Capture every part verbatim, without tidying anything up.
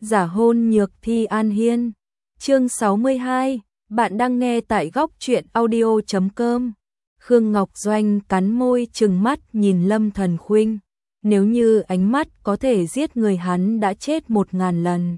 Giả hôn nhược thi An Hiên. Chương sáu mươi hai, bạn đang nghe tại góc truyện audio chấm com. Khương Ngọc Doanh cắn môi trừng mắt nhìn Lâm Thần Khuynh. Nếu như ánh mắt có thể giết người hắn đã chết một ngàn lần.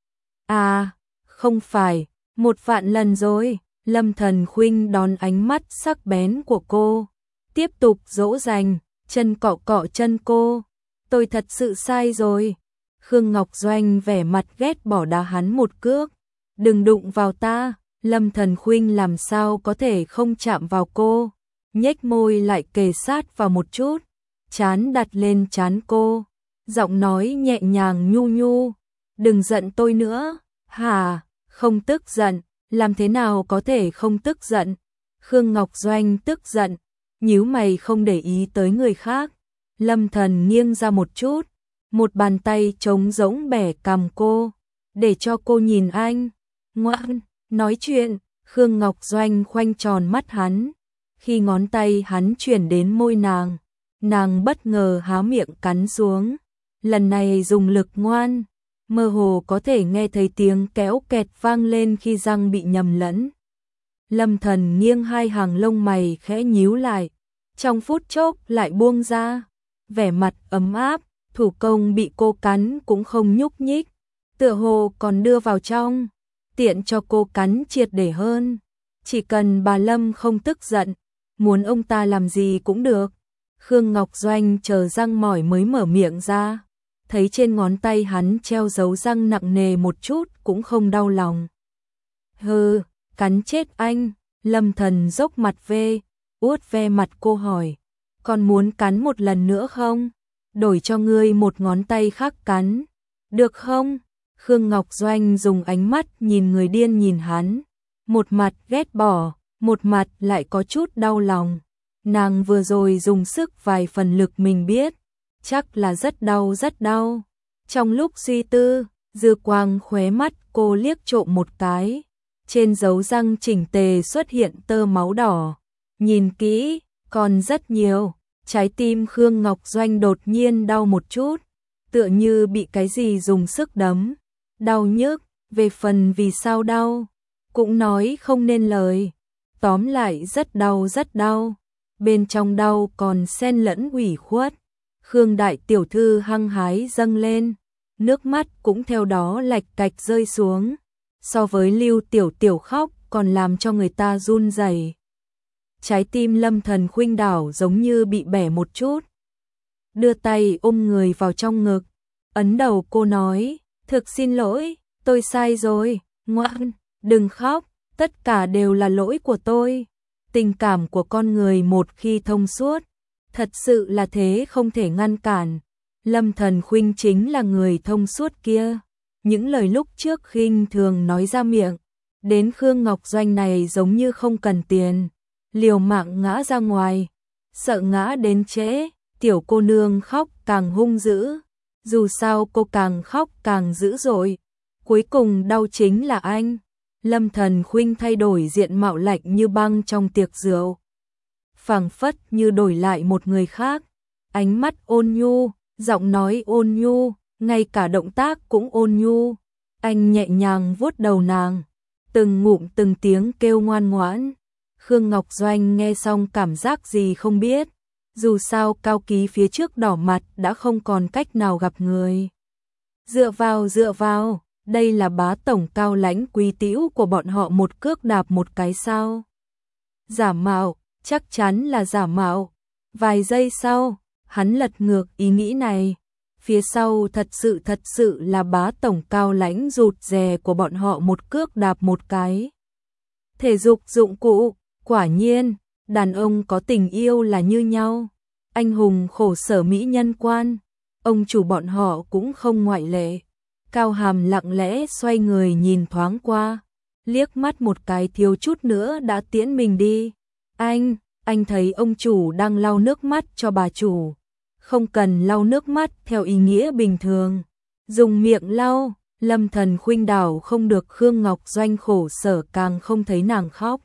À, không phải, một vạn lần rồi. Lâm Thần Khuynh đón ánh mắt sắc bén của cô, tiếp tục dỗ dành, chân cọ cọ chân cô. Tôi thật sự sai rồi. Khương Ngọc Doanh vẻ mặt ghét bỏ đá hắn một cước. Đừng đụng vào ta. Lâm Thần Khuynh làm sao có thể không chạm vào cô, nhếch môi lại kề sát vào một chút, trán đặt lên trán cô, giọng nói nhẹ nhàng nhu nhu. Đừng giận tôi nữa. Hả? Không tức giận? Làm thế nào có thể không tức giận? Khương Ngọc Doanh tức giận, nhíu mày không để ý tới người khác. Lâm Thần nghiêng ra một chút, một bàn tay trống rỗng bẻ cằm cô, để cho cô nhìn anh. Ngoan, nói chuyện. Khương Ngọc Doanh khoanh tròn mắt hắn. Khi ngón tay hắn chuyển đến môi nàng, nàng bất ngờ há miệng cắn xuống. Lần này dùng lực ngoan, mơ hồ có thể nghe thấy tiếng kéo kẹt vang lên khi răng bị nhầm lẫn. Lâm Thần nghiêng hai hàng lông mày khẽ nhíu lại, trong phút chốc lại buông ra, vẻ mặt ấm áp. Thủ công bị cô cắn cũng không nhúc nhích, tựa hồ còn đưa vào trong, tiện cho cô cắn triệt để hơn. Chỉ cần bà Lâm không tức giận, muốn ông ta làm gì cũng được. Khương Ngọc Doanh chờ răng mỏi mới mở miệng ra, thấy trên ngón tay hắn treo dấu răng nặng nề một chút cũng không đau lòng. Hừ, cắn chết anh. Lâm Thần dốc mặt về, uốt ve mặt cô hỏi, còn muốn cắn một lần nữa không? Đổi cho ngươi một ngón tay khác cắn, được không? Khương Ngọc Doanh dùng ánh mắt nhìn người điên nhìn hắn, một mặt ghét bỏ, một mặt lại có chút đau lòng. Nàng vừa rồi dùng sức vài phần lực mình biết, chắc là rất đau rất đau. Trong lúc suy tư, dư quang khóe mắt cô liếc trộm một cái, trên dấu răng chỉnh tề xuất hiện tơ máu đỏ. Nhìn kỹ, còn rất nhiều. Trái tim Khương Ngọc Doanh đột nhiên đau một chút, tựa như bị cái gì dùng sức đấm. Đau nhức, về phần vì sao đau, cũng nói không nên lời. Tóm lại rất đau rất đau, bên trong đau còn xen lẫn ủy khuất. Khương đại tiểu thư hăng hái dâng lên, nước mắt cũng theo đó lạch cạch rơi xuống. So với Lưu tiểu tiểu khóc còn làm cho người ta run rẩy. Trái tim Lâm Thần Khuynh đảo giống như bị bẻ một chút. Đưa tay ôm người vào trong ngực, ấn đầu cô nói, thực xin lỗi, tôi sai rồi, ngoan, đừng khóc, tất cả đều là lỗi của tôi. Tình cảm của con người một khi thông suốt, thật sự là thế không thể ngăn cản. Lâm Thần Khuynh chính là người thông suốt kia. Những lời lúc trước khinh thường nói ra miệng, đến Khương Ngọc Doanh này giống như không cần tiền, liều mạng ngã ra ngoài, sợ ngã đến trễ. Tiểu cô nương khóc càng hung dữ, dù sao cô càng khóc càng dữ dội, cuối cùng đau chính là anh. Lâm Thần Khuynh thay đổi diện mạo lạnh như băng trong tiệc rượu, phảng phất như đổi lại một người khác, ánh mắt ôn nhu, giọng nói ôn nhu, ngay cả động tác cũng ôn nhu. Anh nhẹ nhàng vuốt đầu nàng, từng ngụm từng tiếng kêu ngoan ngoãn. Khương Ngọc Doanh nghe xong cảm giác gì không biết, dù sao cao ký phía trước đỏ mặt đã không còn cách nào gặp người. Dựa vào dựa vào, đây là bá tổng cao lãnh quý tĩu của bọn họ một cước đạp một cái sao? Giả mạo, chắc chắn là giả mạo. Vài giây sau, hắn lật ngược ý nghĩ này. Phía sau thật sự thật sự là bá tổng cao lãnh rụt rè của bọn họ một cước đạp một cái. Thể dục dụng cụ, quả nhiên, đàn ông có tình yêu là như nhau. Anh hùng khổ sở mỹ nhân quan, ông chủ bọn họ cũng không ngoại lệ. Cao Hàm lặng lẽ xoay người nhìn thoáng qua, liếc mắt một cái thiếu chút nữa đã tiễn mình đi. Anh, anh thấy ông chủ đang lau nước mắt cho bà chủ. Không cần lau nước mắt theo ý nghĩa bình thường, dùng miệng lau. Lâm Thần Khuynh đảo không được Khương Ngọc Doanh khổ sở càng không thấy nàng khóc.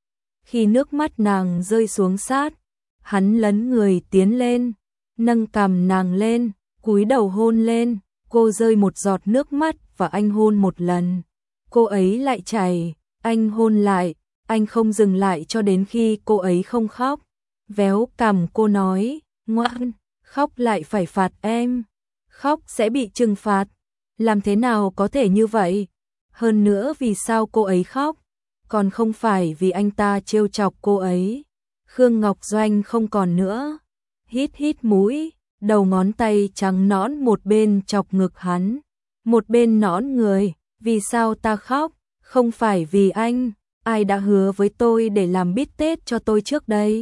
Khi nước mắt nàng rơi xuống sát, hắn lấn người tiến lên, nâng cằm nàng lên, cúi đầu hôn lên, Cô rơi một giọt nước mắt và anh hôn một lần. Cô ấy lại chảy, anh hôn lại, anh không dừng lại cho đến khi cô ấy không khóc. Véo cằm cô nói, ngoan, khóc lại phải phạt em. Khóc sẽ bị trừng phạt. Làm thế nào có thể như vậy? Hơn nữa vì sao cô ấy khóc? Còn không phải vì anh ta trêu chọc cô ấy. Khương Ngọc Doanh không còn nữa. Hít hít mũi, đầu ngón tay trắng nõn một bên chọc ngực hắn, một bên nõn người. Vì sao ta khóc? Không phải vì anh. Ai đã hứa với tôi để làm bít tết cho tôi trước đây?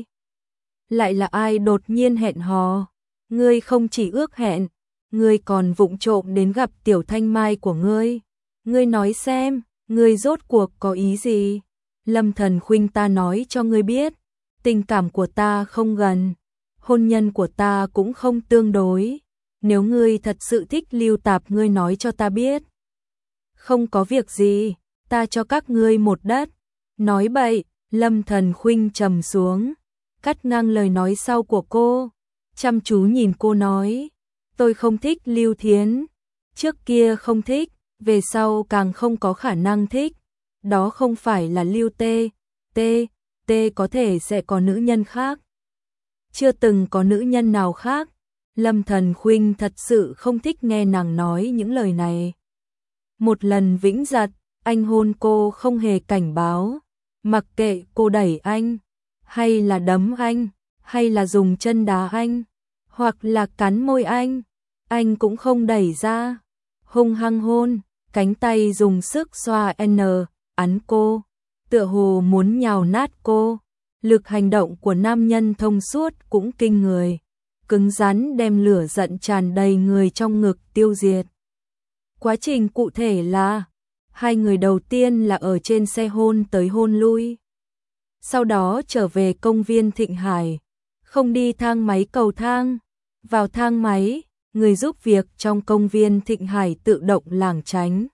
Lại là ai đột nhiên hẹn hò? Ngươi không chỉ ước hẹn, ngươi còn vụng trộm đến gặp Tiểu Thanh Mai của ngươi. Ngươi nói xem, ngươi rốt cuộc có ý gì? Lâm Thần Khuynh, ta nói cho ngươi biết, tình cảm của ta không gần, hôn nhân của ta cũng không tương đối. Nếu ngươi thật sự thích Lưu Tạp, ngươi nói cho ta biết. Không có việc gì, ta cho các ngươi một đất. Nói bậy. Lâm Thần Khuynh trầm xuống, cắt ngang lời nói sau của cô, chăm chú nhìn cô nói, tôi không thích Lưu Thiến. Trước kia không thích, về sau càng không có khả năng thích. Đó không phải là Lưu Tê. Tê, Tê có thể sẽ có nữ nhân khác. Chưa từng có nữ nhân nào khác. Lâm Thần Khuynh thật sự không thích nghe nàng nói những lời này. Một lần vĩnh giật, anh hôn cô không hề cảnh báo. Mặc kệ cô đẩy anh, hay là đấm anh, hay là dùng chân đá anh, hoặc là cắn môi anh, anh cũng không đẩy ra. Hung hăng hôn, cánh tay dùng sức xoa n, ấn cô, tựa hồ muốn nhào nát cô. Lực hành động của nam nhân thông suốt cũng kinh người, cứng rắn đem lửa giận tràn đầy người trong ngực tiêu diệt. Quá trình cụ thể là, hai người đầu tiên là ở trên xe hôn tới hôn lui. Sau đó trở về công viên Thịnh Hải, không đi thang máy cầu thang. Vào thang máy, người giúp việc trong công viên Thịnh Hải tự động lảng tránh.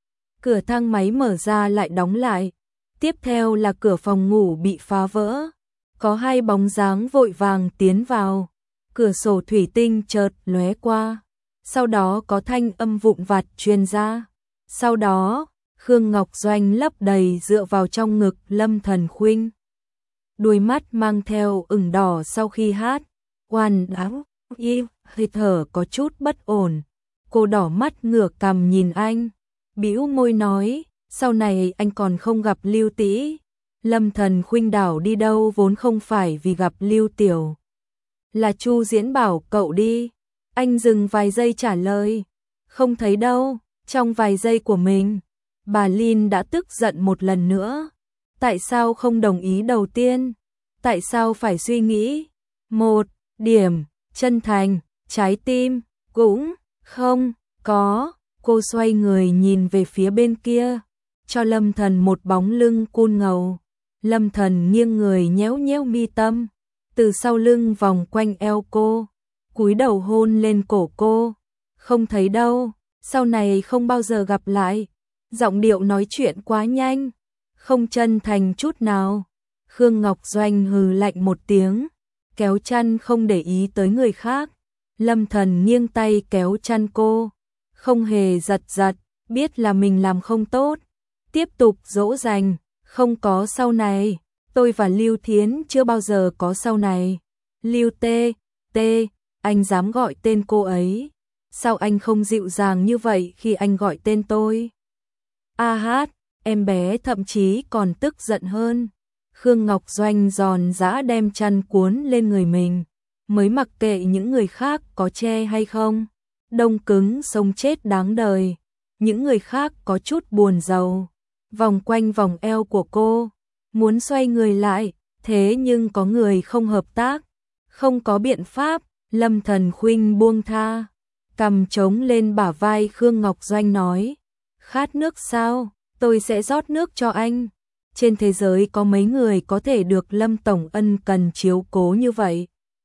Cửa thang máy mở ra lại đóng lại. Tiếp theo là cửa phòng ngủ bị phá vỡ. Có hai bóng dáng vội vàng tiến vào. Cửa sổ thủy tinh chợt lóe qua. Sau đó có thanh âm vụn vặt truyền ra. Sau đó, Khương Ngọc Doanh lấp đầy dựa vào trong ngực Lâm Thần Khuynh. Đôi mắt mang theo ửng đỏ sau khi hát. Oan áo, y, hơi thở có chút bất ổn. Cô đỏ mắt ngửa cằm nhìn anh. Bĩu môi nói, sau này anh còn không gặp Lưu Tĩ. Lâm Thần Khuynh đảo đi đâu vốn không phải vì gặp Lưu Tiểu. Là Chu Diễn bảo cậu đi. Anh dừng vài giây trả lời. Không thấy đâu. Trong vài giây của mình, bà Lin đã tức giận một lần nữa. Tại sao không đồng ý đầu tiên? Tại sao phải suy nghĩ? Một điểm, chân thành, trái tim, cũng không có. Cô xoay người nhìn về phía bên kia, cho Lâm Thần một bóng lưng cun ngầu. Lâm Thần nghiêng người nhéo nhéo mi tâm, từ sau lưng vòng quanh eo cô, cúi đầu hôn lên cổ cô. Không thấy đâu, sau này không bao giờ gặp lại. Giọng điệu nói chuyện quá nhanh, không chân thành chút nào. Khương Ngọc Doanh hừ lạnh một tiếng, kéo chăn không để ý tới người khác. Lâm Thần nghiêng tay kéo chăn cô, không hề giật giật, biết là mình làm không tốt. Tiếp tục dỗ dành, không có sau này. Tôi và Lưu Thiến chưa bao giờ có sau này. Lưu Tê, Tê, anh dám gọi tên cô ấy. Sao anh không dịu dàng như vậy khi anh gọi tên tôi? A hát, em bé thậm chí còn tức giận hơn. Khương Ngọc Doanh giòn giã đem chăn cuốn lên người mình, mới mặc kệ những người khác có che hay không. Đông cứng sống chết đáng đời. Những người khác có chút buồn rầu, vòng quanh vòng eo của cô, muốn xoay người lại, thế nhưng có người không hợp tác. Không có biện pháp, Lâm Thần Khuynh buông tha, cầm trống lên bả vai Khương Ngọc Doanh nói, khát nước sao? Tôi sẽ rót nước cho anh. Trên thế giới có mấy người có thể được Lâm tổng ân cần chiếu cố như vậy?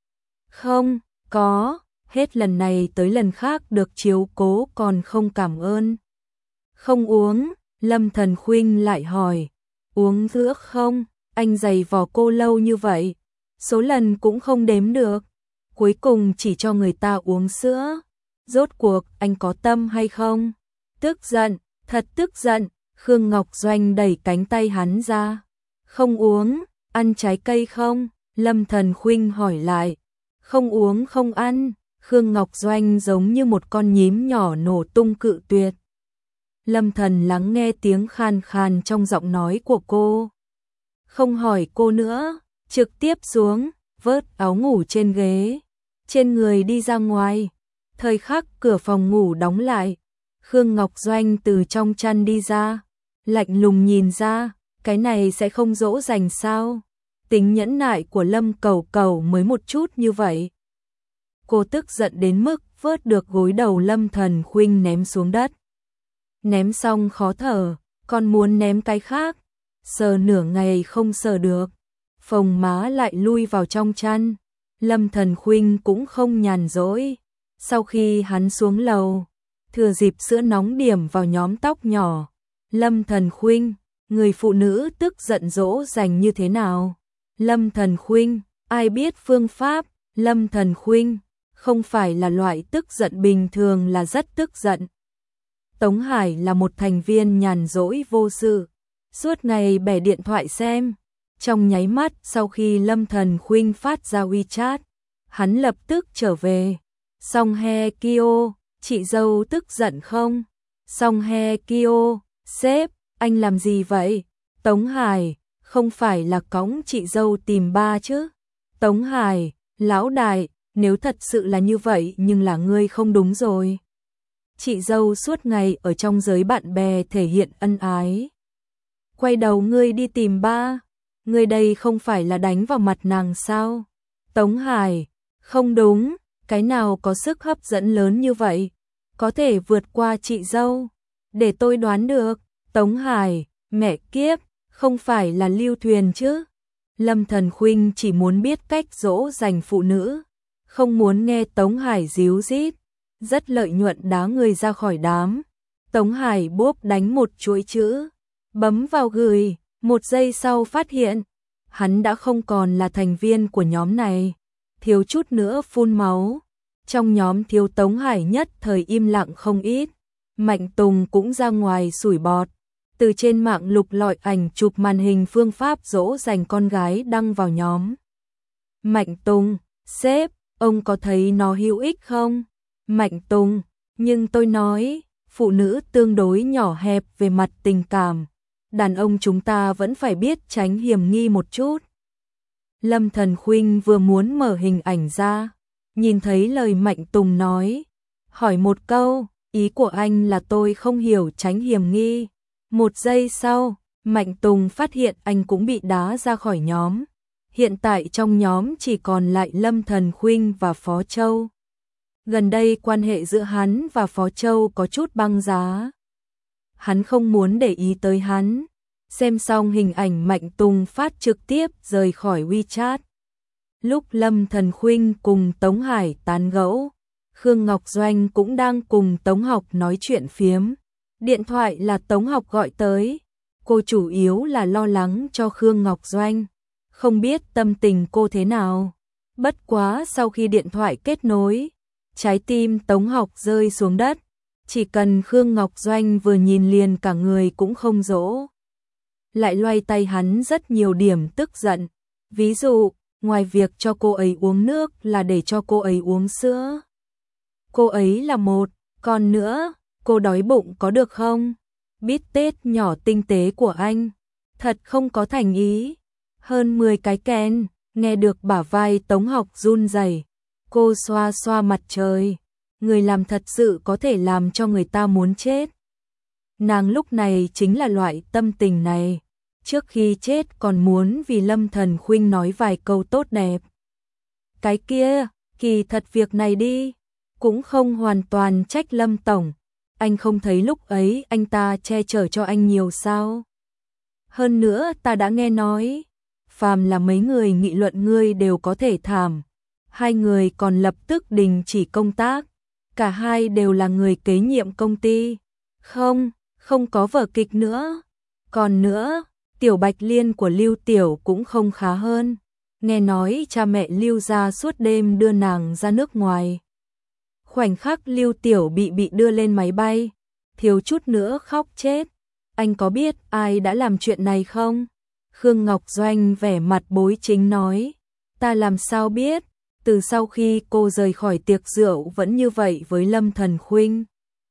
Không, có, hết lần này tới lần khác được chiếu cố còn không cảm ơn. Không uống, Lâm Thần Khuynh lại hỏi, uống nước không? Anh giày vò cô lâu như vậy, số lần cũng không đếm được, cuối cùng chỉ cho người ta uống sữa. Rốt cuộc anh có tâm hay không? Tức giận, thật tức giận. Khương Ngọc Doanh đẩy cánh tay hắn ra. Không uống, ăn trái cây không? Lâm Thần Khuynh hỏi lại. Không uống không ăn. Khương Ngọc Doanh giống như một con nhím nhỏ nổ tung cự tuyệt. Lâm Thần lắng nghe tiếng khan khan trong giọng nói của cô. Không hỏi cô nữa, trực tiếp xuống, vớt áo ngủ trên ghế, trên người đi ra ngoài. Thời khắc cửa phòng ngủ đóng lại, Khương Ngọc Doanh từ trong chăn đi ra, lạnh lùng nhìn ra, cái này sẽ không dỗ dành sao? Tính nhẫn nại của Lâm Cẩu Cẩu mới một chút như vậy. Cô tức giận đến mức vớt được gối đầu Lâm Thần Khuynh ném xuống đất. Ném xong khó thở, còn muốn ném cái khác, sờ nửa ngày không sờ được. Phồng má lại lui vào trong chăn. Lâm Thần Khuynh cũng không nhàn rỗi. Sau khi hắn xuống lầu, thừa dịp sữa nóng điểm vào nhóm tóc nhỏ. Lâm Thần Khuynh, người phụ nữ tức giận dỗ dành như thế nào? Lâm Thần Khuynh, ai biết phương pháp? Lâm Thần Khuynh, không phải là loại tức giận bình thường là rất tức giận. Tống Hải là một thành viên nhàn rỗi vô sự, suốt ngày bẻ điện thoại xem. Trong nháy mắt sau khi Lâm Thần Khuynh phát ra WeChat, hắn lập tức trở về. Song Hye Kyo, chị dâu tức giận không? Song Hye Kyo, sếp, anh làm gì vậy? Tống Hải, không phải là cõng chị dâu tìm ba chứ? Tống Hải, lão đại, nếu thật sự là như vậy nhưng là ngươi không đúng rồi. Chị dâu suốt ngày ở trong giới bạn bè thể hiện ân ái. Quay đầu ngươi đi tìm ba, ngươi đây không phải là đánh vào mặt nàng sao? Tống Hải, không đúng, cái nào có sức hấp dẫn lớn như vậy, có thể vượt qua chị dâu? Để tôi đoán được, Tống Hải, mẹ kiếp, không phải là Lưu Thuyền chứ? Lâm Thần Khuynh chỉ muốn biết cách dỗ dành phụ nữ, không muốn nghe Tống Hải díu dít, rất lợi nhuận đá người ra khỏi đám. Tống Hải bốp đánh một chuỗi chữ, bấm vào gửi, một giây sau phát hiện, hắn đã không còn là thành viên của nhóm này, thiếu chút nữa phun máu. Trong nhóm thiếu Tống Hải nhất thời im lặng không ít, Mạnh Tùng cũng ra ngoài sủi bọt, từ trên mạng lục lọi ảnh chụp màn hình phương pháp dỗ dành con gái đăng vào nhóm. Mạnh Tùng, sếp, ông có thấy nó hữu ích không? Mạnh Tùng, nhưng tôi nói, phụ nữ tương đối nhỏ hẹp về mặt tình cảm, đàn ông chúng ta vẫn phải biết tránh hiểm nghi một chút. Lâm Thần Khuynh vừa muốn mở hình ảnh ra, nhìn thấy lời Mạnh Tùng nói, hỏi một câu, ý của anh là tôi không hiểu tránh hiểm nghi. Một giây sau, Mạnh Tùng phát hiện anh cũng bị đá ra khỏi nhóm. Hiện tại trong nhóm chỉ còn lại Lâm Thần Khuynh và Phó Châu. Gần đây quan hệ giữa hắn và Phó Châu có chút băng giá. Hắn không muốn để ý tới hắn. Xem xong hình ảnh Mạnh Tùng phát trực tiếp rời khỏi WeChat. Lúc Lâm Thần Khuynh cùng Tống Hải tán gẫu, Khương Ngọc Doanh cũng đang cùng Tống Học nói chuyện phiếm. Điện thoại là Tống Học gọi tới. Cô chủ yếu là lo lắng cho Khương Ngọc Doanh, không biết tâm tình cô thế nào. Bất quá sau khi điện thoại kết nối, trái tim Tống Học rơi xuống đất. Chỉ cần Khương Ngọc Doanh vừa nhìn liền cả người cũng không dỗ. Lại loay tay hắn rất nhiều điểm tức giận. Ví dụ, ngoài việc cho cô ấy uống nước là để cho cô ấy uống sữa. Cô ấy là một, còn nữa, cô đói bụng có được không? Bít tết nhỏ tinh tế của anh, thật không có thành ý. Hơn mười cái kén, nghe được bả vai Tống Học run rẩy. Cô xoa xoa mặt trời, người làm thật sự có thể làm cho người ta muốn chết. Nàng lúc này chính là loại tâm tình này, trước khi chết còn muốn vì Lâm Thần Khuynh nói vài câu tốt đẹp. Cái kia, kỳ thật việc này đi, cũng không hoàn toàn trách Lâm Tổng. Anh không thấy lúc ấy anh ta che chở cho anh nhiều sao? Hơn nữa ta đã nghe nói, phàm là mấy người nghị luận ngươi đều có thể thảm. Hai người còn lập tức đình chỉ công tác. Cả hai đều là người kế nhiệm công ty. Không, không có vở kịch nữa. Còn nữa, Tiểu Bạch Liên của Lưu Tiểu cũng không khá hơn. Nghe nói cha mẹ Lưu gia suốt đêm đưa nàng ra nước ngoài. Khoảnh khắc Lưu Tiểu Bị bị đưa lên máy bay, thiếu chút nữa khóc chết. Anh có biết ai đã làm chuyện này không? Khương Ngọc Doanh vẻ mặt bối chính nói. Ta làm sao biết, từ sau khi cô rời khỏi tiệc rượu vẫn như vậy với Lâm Thần Khuynh.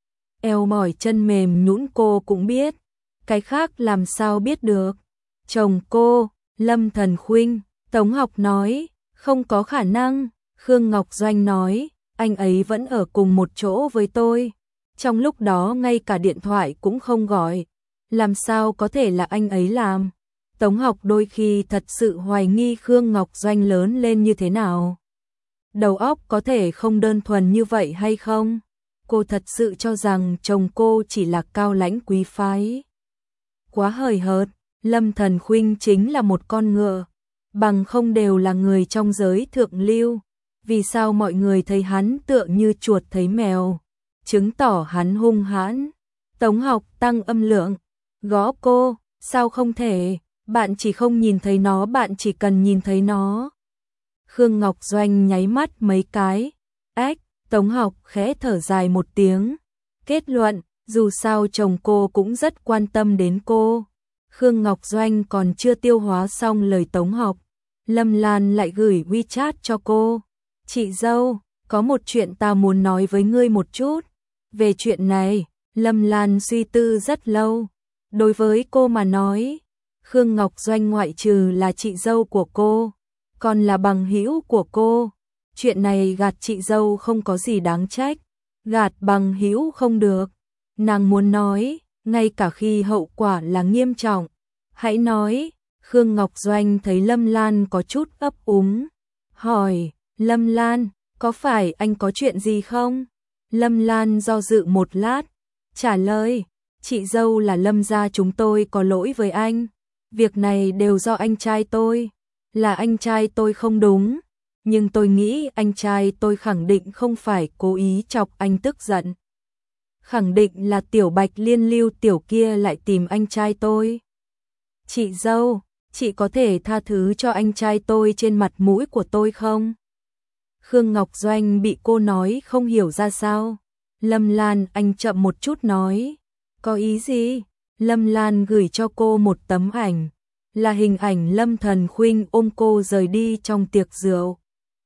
Eo mỏi chân mềm nhũn cô cũng biết, cái khác làm sao biết được. Chồng cô, Lâm Thần Khuynh, Tống Học nói, không có khả năng. Khương Ngọc Doanh nói, anh ấy vẫn ở cùng một chỗ với tôi. Trong lúc đó ngay cả điện thoại cũng không gọi. Làm sao có thể là anh ấy làm? Tống Học đôi khi thật sự hoài nghi Khương Ngọc Doanh lớn lên như thế nào. Đầu óc có thể không đơn thuần như vậy hay không? Cô thật sự cho rằng chồng cô chỉ là cao lãnh quý phái. Quá hời hợt, Lâm Thần Khuynh chính là một con ngựa, bằng không đều là người trong giới thượng lưu. Vì sao mọi người thấy hắn tựa như chuột thấy mèo, chứng tỏ hắn hung hãn. Tống Học tăng âm lượng, gõ cô, sao không thể, bạn chỉ không nhìn thấy nó, bạn chỉ cần nhìn thấy nó. Khương Ngọc Doanh nháy mắt mấy cái, ếch, Tống Học khẽ thở dài một tiếng. Kết luận, dù sao chồng cô cũng rất quan tâm đến cô. Khương Ngọc Doanh còn chưa tiêu hóa xong lời Tống Học, Lâm Lan lại gửi WeChat cho cô. Chị dâu, có một chuyện ta muốn nói với ngươi một chút. Về chuyện này, Lâm Lan suy tư rất lâu. Đối với cô mà nói, Khương Ngọc Doanh ngoại trừ là chị dâu của cô, còn là bằng hữu của cô. Chuyện này gạt chị dâu không có gì đáng trách, gạt bằng hữu không được. Nàng muốn nói, ngay cả khi hậu quả là nghiêm trọng. Hãy nói. Khương Ngọc Doanh thấy Lâm Lan có chút ấp úng, hỏi, Lâm Lan, có phải anh có chuyện gì không? Lâm Lan do dự một lát, trả lời, chị dâu là Lâm gia chúng tôi có lỗi với anh. Việc này đều do anh trai tôi, là anh trai tôi không đúng. Nhưng tôi nghĩ anh trai tôi khẳng định không phải cố ý chọc anh tức giận. Khẳng định là Tiểu Bạch Liên Lưu Tiểu kia lại tìm anh trai tôi. Chị dâu, chị có thể tha thứ cho anh trai tôi trên mặt mũi của tôi không? Khương Ngọc Doanh bị cô nói không hiểu ra sao. Lâm Lan anh chậm một chút nói. Có ý gì? Lâm Lan gửi cho cô một tấm ảnh. Là hình ảnh Lâm Thần Khuynh ôm cô rời đi trong tiệc rượu.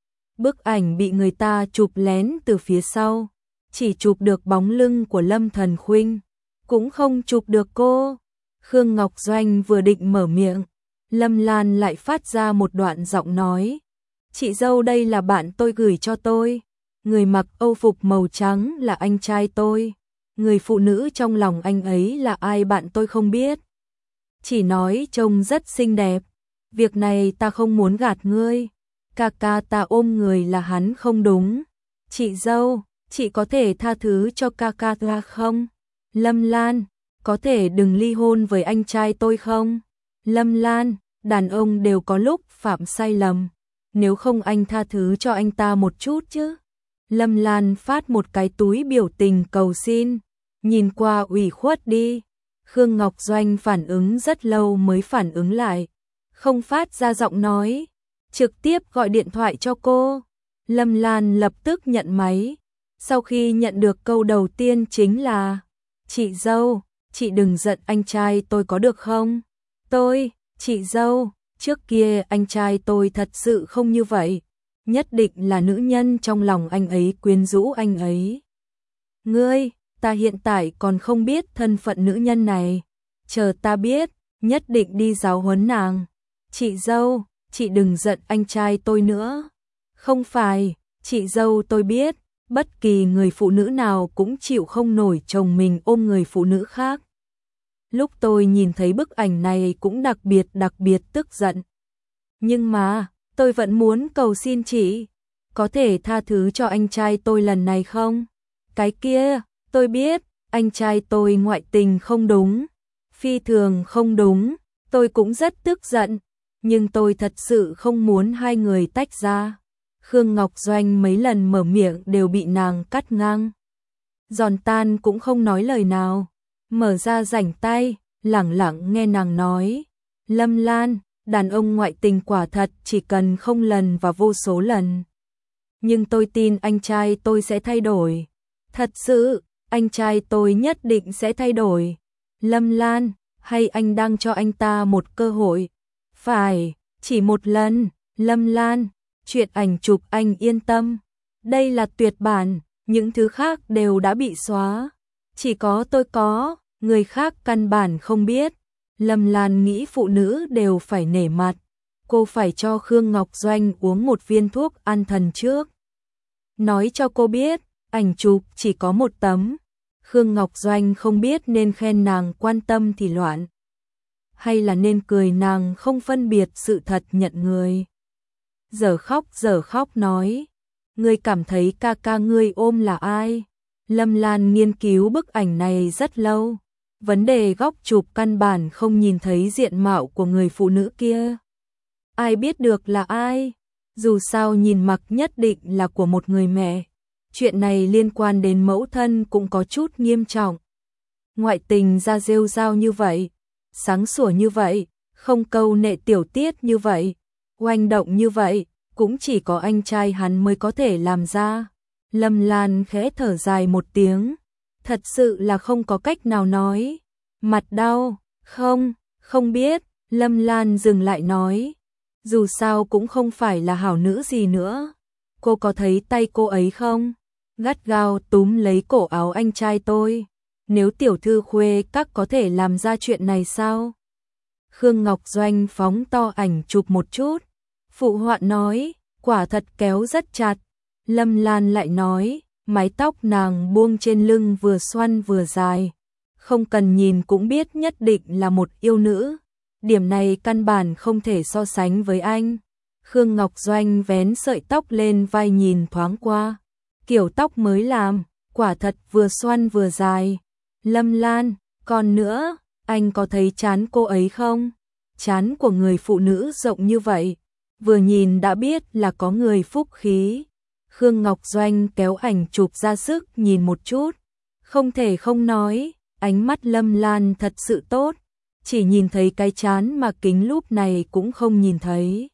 Bức ảnh bị người ta chụp lén từ phía sau. Chỉ chụp được bóng lưng của Lâm Thần Khuynh, cũng không chụp được cô. Khương Ngọc Doanh vừa định mở miệng, Lâm Lan lại phát ra một đoạn giọng nói. Chị dâu, đây là bạn tôi gửi cho tôi. Người mặc âu phục màu trắng là anh trai tôi. Người phụ nữ trong lòng anh ấy là ai bạn tôi không biết. Chỉ nói trông rất xinh đẹp. Việc này ta không muốn gạt ngươi. Ca ca ta ôm người là hắn không đúng. Chị dâu, chị có thể tha thứ cho ca ca ta không? Lâm Lan, có thể đừng ly hôn với anh trai tôi không? Lâm Lan, đàn ông đều có lúc phạm sai lầm. Nếu không anh tha thứ cho anh ta một chút chứ. Lâm Lan phát một cái túi biểu tình cầu xin. Nhìn qua ủy khuất đi. Khương Ngọc Doanh phản ứng rất lâu mới phản ứng lại. Không phát ra giọng nói. Trực tiếp gọi điện thoại cho cô. Lâm Lan lập tức nhận máy. Sau khi nhận được câu đầu tiên chính là: chị dâu, chị đừng giận anh trai tôi có được không? Tôi, chị dâu, trước kia anh trai tôi thật sự không như vậy. Nhất định là nữ nhân trong lòng anh ấy quyến rũ anh ấy. Ngươi, ta hiện tại còn không biết thân phận nữ nhân này. Chờ ta biết, nhất định đi giáo huấn nàng. Chị dâu, chị đừng giận anh trai tôi nữa. Không phải, chị dâu tôi biết, bất kỳ người phụ nữ nào cũng chịu không nổi chồng mình ôm người phụ nữ khác. Lúc tôi nhìn thấy bức ảnh này cũng đặc biệt đặc biệt tức giận. Nhưng mà, tôi vẫn muốn cầu xin chị, có thể tha thứ cho anh trai tôi lần này không? Cái kia, tôi biết, anh trai tôi ngoại tình không đúng, phi thường không đúng, tôi cũng rất tức giận, nhưng tôi thật sự không muốn hai người tách ra. Khương Ngọc Doanh mấy lần mở miệng đều bị nàng cắt ngang. Giòn tan cũng không nói lời nào, mở ra rảnh tay, lẳng lặng nghe nàng nói. Lâm Lan, đàn ông ngoại tình quả thật chỉ cần không lần và vô số lần. Nhưng tôi tin anh trai tôi sẽ thay đổi. Thật sự, anh trai tôi nhất định sẽ thay đổi. Lâm Lan, hay anh đang cho anh ta một cơ hội? Phải, chỉ một lần. Lâm Lan, chuyện ảnh chụp anh yên tâm. Đây là tuyệt bản, những thứ khác đều đã bị xóa. Chỉ có tôi có, người khác căn bản không biết. Lâm Lan nghĩ phụ nữ đều phải nể mặt. Cô phải cho Khương Ngọc Doanh uống một viên thuốc an thần trước. Nói cho cô biết, ảnh chụp chỉ có một tấm. Khương Ngọc Doanh không biết nên khen nàng quan tâm thì loạn, hay là nên cười nàng không phân biệt sự thật nhận người. Giờ khóc giờ khóc nói, ngươi cảm thấy ca ca ngươi ôm là ai? Lâm Lan nghiên cứu bức ảnh này rất lâu. Vấn đề góc chụp căn bản không nhìn thấy diện mạo của người phụ nữ kia. Ai biết được là ai? Dù sao nhìn mặc nhất định là của một người mẹ. Chuyện này liên quan đến mẫu thân cũng có chút nghiêm trọng. Ngoại tình ra rêu rao như vậy, sáng sủa như vậy, không câu nệ tiểu tiết như vậy, oanh động như vậy, cũng chỉ có anh trai hắn mới có thể làm ra. Lâm Lan khẽ thở dài một tiếng, thật sự là không có cách nào nói. Mặt đau, không, không biết. Lâm Lan dừng lại nói, dù sao cũng không phải là hảo nữ gì nữa. Cô có thấy tay cô ấy không? Gắt gao túm lấy cổ áo anh trai tôi. Nếu tiểu thư khuê các có thể làm ra chuyện này sao? Khương Ngọc Doanh phóng to ảnh chụp một chút. Phụ họa nói, quả thật kéo rất chặt. Lâm Lan lại nói, mái tóc nàng buông trên lưng vừa xoăn vừa dài. Không cần nhìn cũng biết nhất định là một yêu nữ. Điểm này căn bản không thể so sánh với anh. Khương Ngọc Doanh vén sợi tóc lên vai nhìn thoáng qua. Kiểu tóc mới làm, quả thật vừa xoăn vừa dài. Lâm Lan, còn nữa, anh có thấy trán cô ấy không? Trán của người phụ nữ rộng như vậy, vừa nhìn đã biết là có người phúc khí. Khương Ngọc Doanh kéo ảnh chụp ra sức nhìn một chút. Không thể không nói, ánh mắt Lâm Lan thật sự tốt. Chỉ nhìn thấy cái trán mà kính lúp này cũng không nhìn thấy.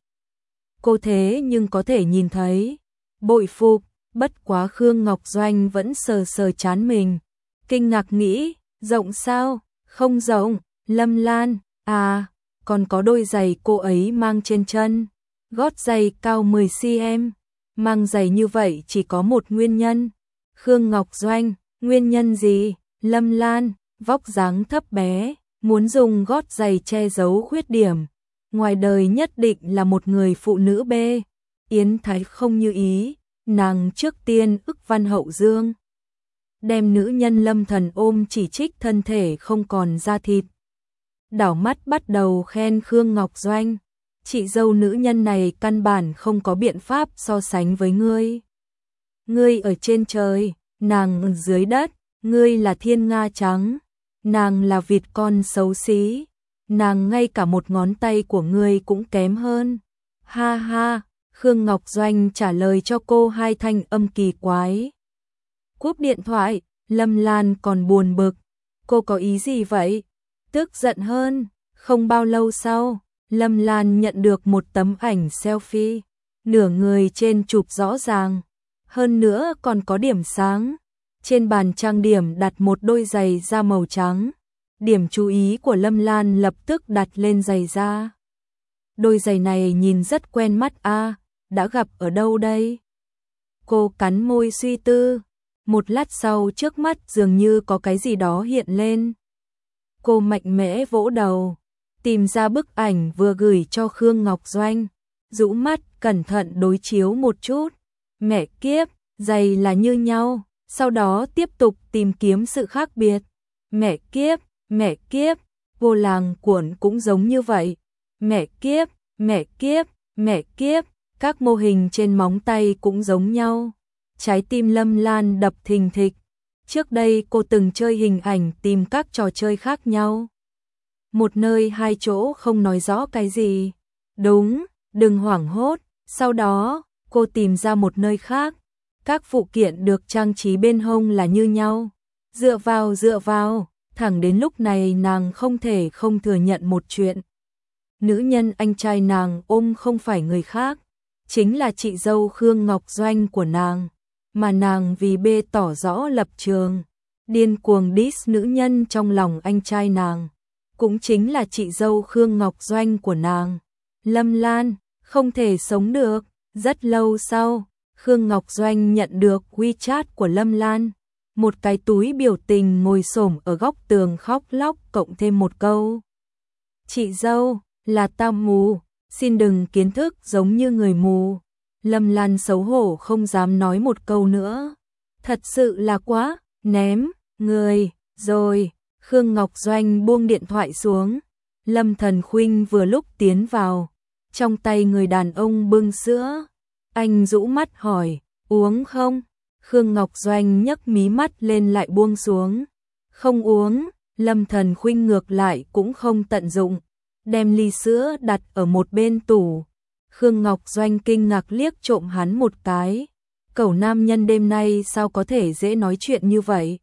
Cô thế nhưng có thể nhìn thấy. Bội phục, bất quá Khương Ngọc Doanh vẫn sờ sờ trán mình. Kinh ngạc nghĩ, rộng sao? Không rộng. Lâm Lan, à, còn có đôi giày cô ấy mang trên chân. Gót giày cao mười xăng-ti-mét. Mang giày như vậy chỉ có một nguyên nhân. Khương Ngọc Doanh, nguyên nhân gì? Lâm Lan, vóc dáng thấp bé, muốn dùng gót giày che giấu khuyết điểm. Ngoài đời nhất định là một người phụ nữ bê. Yến Thái không như ý, nàng trước tiên ức văn hậu dương. Đem nữ nhân Lâm Thần ôm chỉ trích thân thể không còn da thịt. Đảo mắt bắt đầu khen Khương Ngọc Doanh. Chị dâu nữ nhân này căn bản không có biện pháp so sánh với ngươi. Ngươi ở trên trời, nàng ở dưới đất, ngươi là thiên nga trắng, nàng là vịt con xấu xí, nàng ngay cả một ngón tay của ngươi cũng kém hơn. Ha ha, Khương Ngọc Doanh trả lời cho cô hai thanh âm kỳ quái. Cúp điện thoại, Lâm Lan còn buồn bực. Cô có ý gì vậy? Tức giận hơn. Không bao lâu sau, Lâm Lan nhận được một tấm ảnh selfie. Nửa người trên chụp rõ ràng. Hơn nữa còn có điểm sáng. Trên bàn trang điểm đặt một đôi giày da màu trắng. Điểm chú ý của Lâm Lan lập tức đặt lên giày da. Đôi giày này nhìn rất quen mắt a, đã gặp ở đâu đây? Cô cắn môi suy tư. Một lát sau trước mắt dường như có cái gì đó hiện lên. Cô mạnh mẽ vỗ đầu, tìm ra bức ảnh vừa gửi cho Khương Ngọc Doanh, rũ mắt cẩn thận đối chiếu một chút. Mẹ kiếp, giày là như nhau, sau đó tiếp tục tìm kiếm sự khác biệt. Mẹ kiếp, mẹ kiếp, vô làng cuộn cũng giống như vậy. Mẹ kiếp, mẹ kiếp, mẹ kiếp, các mô hình trên móng tay cũng giống nhau. Trái tim Lâm Lan đập thình thịch. Trước đây cô từng chơi hình ảnh tìm các trò chơi khác nhau. Một nơi hai chỗ không nói rõ cái gì. Đúng, đừng hoảng hốt. Sau đó, cô tìm ra một nơi khác. Các phụ kiện được trang trí bên hông là như nhau. Dựa vào dựa vào, thẳng đến lúc này nàng không thể không thừa nhận một chuyện. Nữ nhân anh trai nàng ôm không phải người khác, chính là chị dâu Khương Ngọc Doanh của nàng, mà nàng vì bê tỏ rõ lập trường, điên cuồng diss nữ nhân trong lòng anh trai nàng, cũng chính là chị dâu Khương Ngọc Doanh của nàng. Lâm Lan không thể sống được. Rất lâu sau, Khương Ngọc Doanh nhận được WeChat của Lâm Lan, một cái túi biểu tình ngồi xổm ở góc tường khóc lóc cộng thêm một câu: chị dâu, là tao mù, xin đừng kiến thức giống như người mù. Lâm Lan xấu hổ không dám nói một câu nữa. Thật sự là quá ném người rồi. Khương Ngọc Doanh buông điện thoại xuống. Lâm Thần Khuynh vừa lúc tiến vào, trong tay người đàn ông bưng sữa. Anh rũ mắt hỏi, uống không? Khương Ngọc Doanh nhấc mí mắt lên lại buông xuống. Không uống. Lâm Thần Khuynh ngược lại cũng không tận dụng, đem ly sữa đặt ở một bên tủ. Khương Ngọc Doanh kinh ngạc liếc trộm hắn một cái. Cẩu nam nhân đêm nay sao có thể dễ nói chuyện như vậy?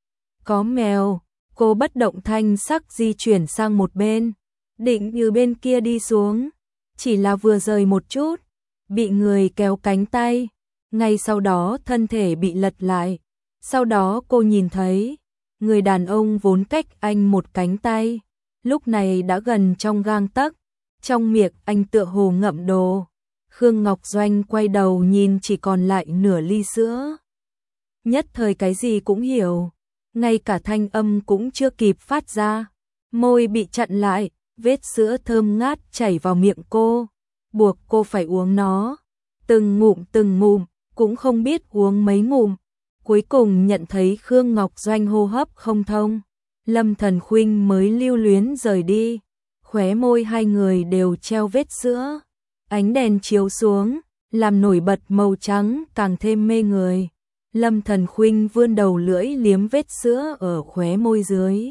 Có mèo. Cô bất động thanh sắc di chuyển sang một bên, định như bên kia đi xuống, chỉ là vừa rời một chút, bị người kéo cánh tay, ngay sau đó thân thể bị lật lại. Sau đó cô nhìn thấy, người đàn ông vốn cách anh một cánh tay, lúc này đã gần trong gang tấc, trong miệng anh tựa hồ ngậm đồ. Khương Ngọc Doanh quay đầu nhìn chỉ còn lại nửa ly sữa. Nhất thời cái gì cũng hiểu, ngay cả thanh âm cũng chưa kịp phát ra, môi bị chặn lại, vết sữa thơm ngát chảy vào miệng cô, buộc cô phải uống nó, từng ngụm từng ngụm, cũng không biết uống mấy ngụm. Cuối cùng nhận thấy Khương Ngọc Doanh hô hấp không thông, Lâm Thần Khuynh mới lưu luyến rời đi, khóe môi hai người đều treo vết sữa, ánh đèn chiếu xuống, làm nổi bật màu trắng càng thêm mê người. Lâm Thần Khuynh vươn đầu lưỡi liếm vết sữa ở khóe môi dưới.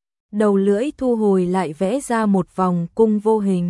Đầu lưỡi thu hồi lại vẽ ra một vòng cung vô hình.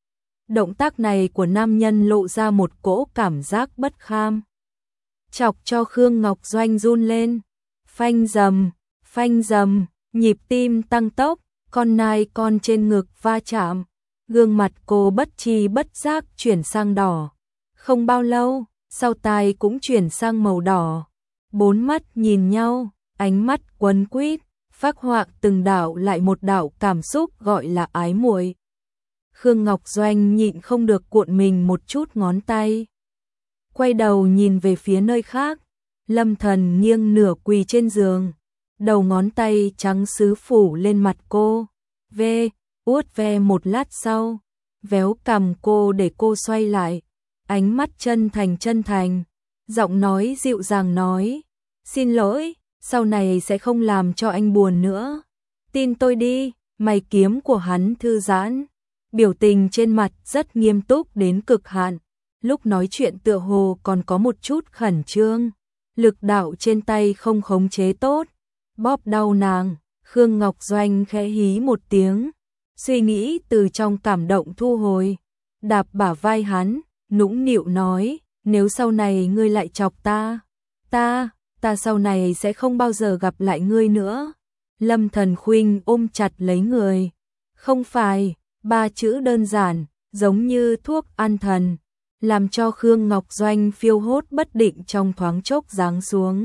Động tác này của nam nhân lộ ra một cỗ cảm giác bất kham, chọc cho Khương Ngọc Doanh run lên. Phanh dầm, phanh dầm, nhịp tim tăng tốc, con nai con trên ngực va chạm. Gương mặt cô bất tri bất giác chuyển sang đỏ. Không bao lâu, sau tai cũng chuyển sang màu đỏ. Bốn mắt nhìn nhau, ánh mắt quấn quýt, phác họa từng đạo lại một đạo cảm xúc gọi là ái muội. Khương Ngọc Doanh nhịn không được cuộn mình một chút ngón tay, quay đầu nhìn về phía nơi khác. Lâm Thần nghiêng nửa quỳ trên giường, đầu ngón tay trắng sứ phủ lên mặt cô, ve, uốt ve một lát sau, véo cằm cô để cô xoay lại, ánh mắt chân thành chân thành, giọng nói dịu dàng nói, xin lỗi, sau này sẽ không làm cho anh buồn nữa, tin tôi đi. Mày kiếm của hắn thư giãn, biểu tình trên mặt rất nghiêm túc đến cực hạn, lúc nói chuyện tựa hồ còn có một chút khẩn trương, lực đạo trên tay không khống chế tốt, bóp đau nàng. Khương Ngọc Doanh khẽ hí một tiếng, suy nghĩ từ trong cảm động thu hồi, đạp bả vai hắn, nũng nịu nói, nếu sau này ngươi lại chọc ta, ta, ta sau này sẽ không bao giờ gặp lại ngươi nữa. Lâm Thần Khuynh ôm chặt lấy người, không phải, ba chữ đơn giản, giống như thuốc an thần, làm cho Khương Ngọc Doanh phiêu hốt bất định trong thoáng chốc giáng xuống.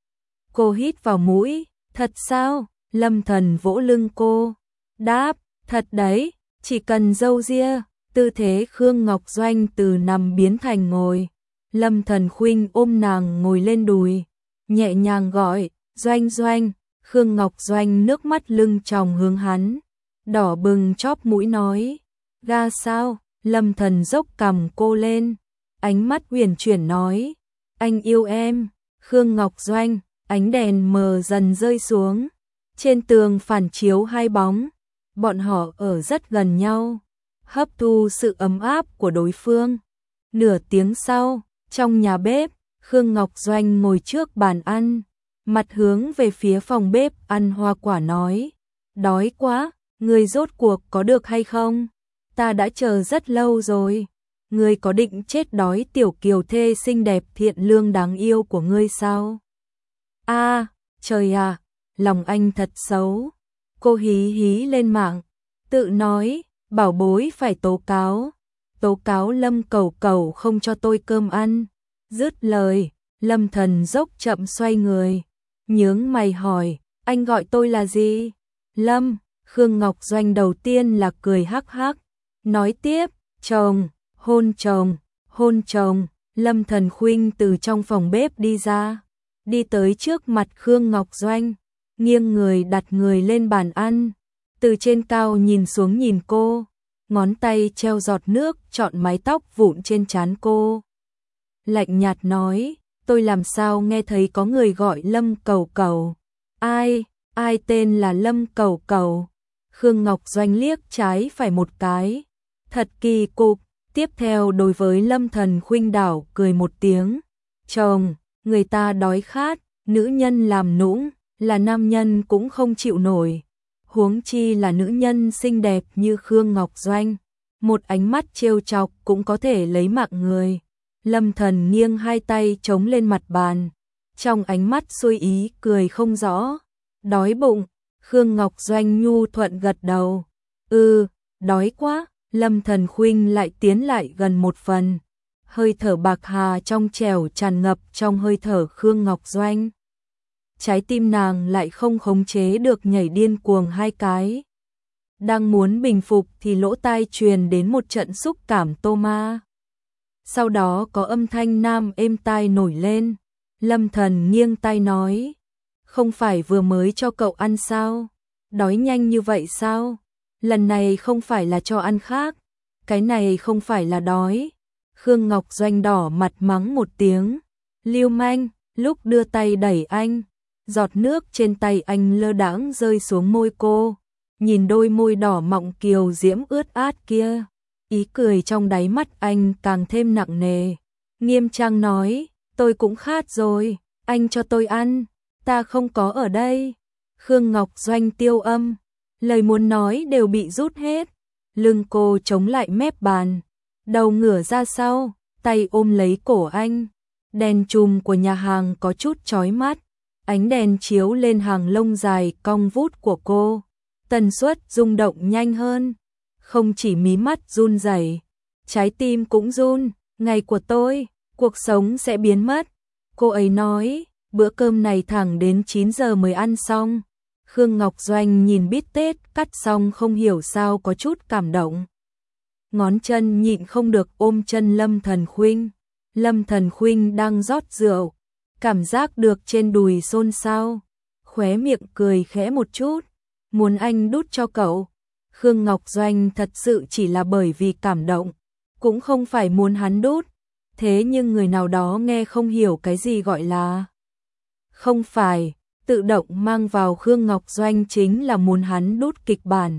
Cô hít vào mũi, thật sao? Lâm Thần vỗ lưng cô, đáp, thật đấy, chỉ cần râu ria. Tư thế Khương Ngọc Doanh từ nằm biến thành ngồi. Lâm Thần Khuynh ôm nàng ngồi lên đùi, nhẹ nhàng gọi, Doanh Doanh. Khương Ngọc Doanh nước mắt lưng tròng hướng hắn, đỏ bừng chóp mũi nói, ga sao? Lâm Thần dốc cằm cô lên, ánh mắt huyền chuyển nói, anh yêu em. Khương Ngọc Doanh, ánh đèn mờ dần rơi xuống, trên tường phản chiếu hai bóng, bọn họ ở rất gần nhau, hấp thu sự ấm áp của đối phương. Nửa tiếng sau, trong nhà bếp, Khương Ngọc Doanh ngồi trước bàn ăn, mặt hướng về phía phòng bếp ăn hoa quả nói, đói quá, ngươi rốt cuộc có được hay không? Ta đã chờ rất lâu rồi. Ngươi có định chết đói tiểu kiều thê xinh đẹp thiện lương đáng yêu của ngươi sao? A, à, trời à, lòng anh thật xấu. Cô hí hí lên mạng, tự nói, bảo bối phải tố cáo. tố cáo Lâm Cẩu Cẩu không cho tôi cơm ăn. Dứt lời, Lâm Thần dốc chậm xoay người, nhướng mày hỏi, anh gọi tôi là gì? Lâm. Khương Ngọc Doanh đầu tiên là cười hắc hắc, nói tiếp, chồng, hôn chồng, hôn chồng. Lâm Thần Khuynh từ trong phòng bếp đi ra, đi tới trước mặt Khương Ngọc Doanh, nghiêng người đặt người lên bàn ăn, từ trên cao nhìn xuống nhìn cô, ngón tay treo giọt nước chọn mái tóc vụn trên trán cô. Lạnh nhạt nói, tôi làm sao nghe thấy có người gọi Lâm Cẩu Cẩu? Ai, ai tên là Lâm Cẩu Cẩu? Khương Ngọc Doanh liếc trái phải một cái, thật kỳ cục. Tiếp theo đối với Lâm Thần Khuynh đảo cười một tiếng, chồng, người ta đói khát, nữ nhân làm nũng, là nam nhân cũng không chịu nổi. Huống chi là nữ nhân xinh đẹp như Khương Ngọc Doanh, một ánh mắt trêu chọc cũng có thể lấy mạng người. Lâm Thần nghiêng hai tay chống lên mặt bàn, trong ánh mắt xuôi ý cười không rõ. Đói bụng. Khương Ngọc Doanh nhu thuận gật đầu. Ừ, đói quá. Lâm Thần Khuynh lại tiến lại gần một phần, hơi thở bạc hà trong trẻo tràn ngập trong hơi thở Khương Ngọc Doanh. Trái tim nàng lại không khống chế được nhảy điên cuồng hai cái. Đang muốn bình phục thì lỗ tai truyền đến một trận xúc cảm tô ma. Sau đó có âm thanh nam êm tai nổi lên. Lâm Thần nghiêng tai nói, không phải vừa mới cho cậu ăn sao? Đói nhanh như vậy sao? Lần này không phải là cho ăn khác, cái này không phải là đói. Khương Ngọc Doanh đỏ mặt mắng một tiếng, lưu manh, lúc đưa tay đẩy anh, giọt nước trên tay anh lơ đãng rơi xuống môi cô, nhìn đôi môi đỏ mọng kiều diễm ướt át kia, ý cười trong đáy mắt anh càng thêm nặng nề, nghiêm trang nói, tôi cũng khát rồi, anh cho tôi ăn, ta không có ở đây. Khương Ngọc Doanh tiêu âm, lời muốn nói đều bị rút hết, lưng cô chống lại mép bàn, đầu ngửa ra sau, tay ôm lấy cổ anh. Đèn chùm của nhà hàng có chút chói mắt, ánh đèn chiếu lên hàng lông dài cong vút của cô, tần suất rung động nhanh hơn, không chỉ mí mắt run rẩy, trái tim cũng run. Ngày của tôi, cuộc sống sẽ biến mất, cô ấy nói. Bữa cơm này thẳng đến chín giờ mới ăn xong. Khương Ngọc Doanh nhìn bít tết cắt xong không hiểu sao có chút cảm động. Ngón chân nhịn không được ôm chân Lâm Thần Khuynh. Lâm Thần Khuynh đang rót rượu, cảm giác được trên đùi xôn xao, khóe miệng cười khẽ một chút, muốn anh đút cho cậu. Khương Ngọc Doanh thật sự chỉ là bởi vì cảm động, cũng không phải muốn hắn đút. Thế nhưng người nào đó nghe không hiểu cái gì gọi là không phải, tự động mang vào Khương Ngọc Doanh chính là muốn hắn đút kịch bản.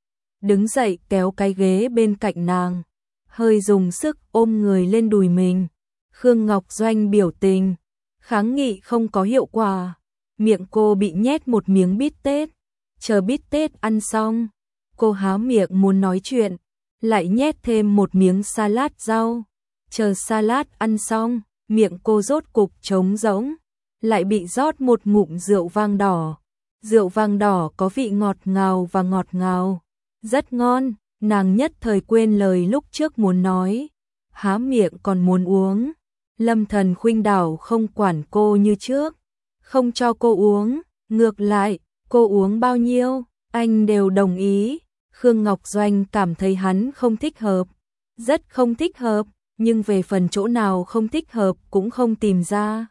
Đứng dậy kéo cái ghế bên cạnh nàng, hơi dùng sức ôm người lên đùi mình. Khương Ngọc Doanh biểu tình, kháng nghị không có hiệu quả, miệng cô bị nhét một miếng bít tết. Chờ bít tết ăn xong, cô há miệng muốn nói chuyện, lại nhét thêm một miếng salad rau. Chờ salad ăn xong, miệng cô rốt cục trống rỗng, lại bị rót một ngụm rượu vang đỏ. Rượu vang đỏ có vị ngọt ngào và ngọt ngào, rất ngon. Nàng nhất thời quên lời lúc trước muốn nói, há miệng còn muốn uống. Lâm Thần Khuynh đảo không quản cô như trước, không cho cô uống, ngược lại, cô uống bao nhiêu, anh đều đồng ý. Khương Ngọc Doanh cảm thấy hắn không thích hợp, rất không thích hợp, nhưng về phần chỗ nào không thích hợp cũng không tìm ra.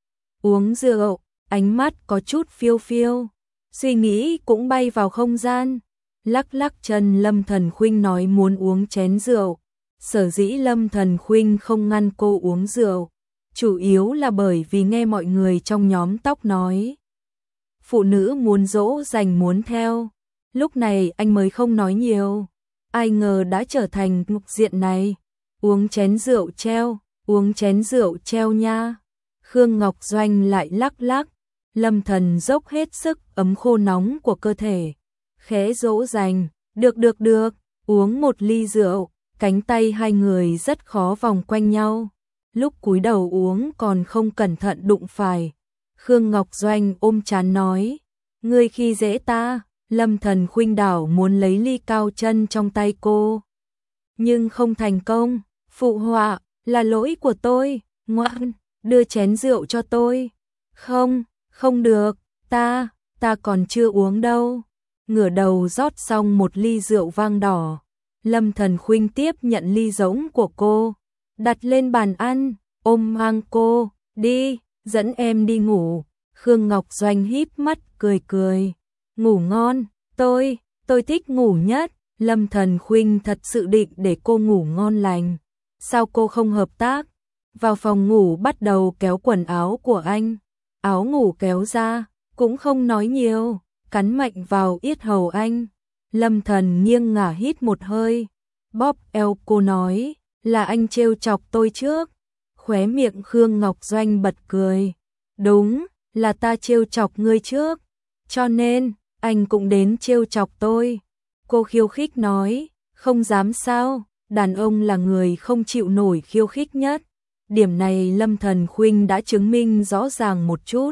Uống rượu, ánh mắt có chút phiêu phiêu, suy nghĩ cũng bay vào không gian. Lắc lắc chân Lâm Thần Khuynh nói muốn uống chén rượu. Sở dĩ Lâm Thần Khuynh không ngăn cô uống rượu, chủ yếu là bởi vì nghe mọi người trong nhóm tóc nói phụ nữ muốn dỗ dành muốn theo. Lúc này anh mới không nói nhiều, ai ngờ đã trở thành cục diện này. Uống chén rượu treo, uống chén rượu treo nha. Khương Ngọc Doanh lại lắc lắc, Lâm Thần dốc hết sức ấm khô nóng của cơ thể, khẽ dỗ dành, được được được, uống một ly rượu. Cánh tay hai người rất khó vòng quanh nhau, lúc cúi đầu uống còn không cẩn thận đụng phải. Khương Ngọc Doanh ôm trán nói, ngươi khi dễ ta. Lâm Thần Khuynh đảo muốn lấy ly cao chân trong tay cô, nhưng không thành công. Phụ họa, là lỗi của tôi, ngoan, đưa chén rượu cho tôi. Không, không được, ta, ta còn chưa uống đâu. Ngửa đầu rót xong một ly rượu vang đỏ. Lâm Thần Khuynh tiếp nhận ly rỗng của cô, đặt lên bàn ăn, ôm mang cô, đi, dẫn em đi ngủ. Khương Ngọc Doanh híp mắt cười cười, ngủ ngon, tôi, tôi thích ngủ nhất. Lâm Thần Khuynh thật sự định để cô ngủ ngon lành. Sao cô không hợp tác? Vào phòng ngủ bắt đầu kéo quần áo của anh. Áo ngủ kéo ra, cũng không nói nhiều, cắn mạnh vào yết hầu anh. Lâm Thần nghiêng ngả hít một hơi, bóp eo cô nói, là anh trêu chọc tôi trước. Khóe miệng Khương Ngọc Doanh bật cười, đúng, là ta trêu chọc ngươi trước, cho nên, anh cũng đến trêu chọc tôi. Cô khiêu khích nói, không dám sao, đàn ông là người không chịu nổi khiêu khích nhất. Điểm này Lâm Thần Khuynh đã chứng minh rõ ràng một chút.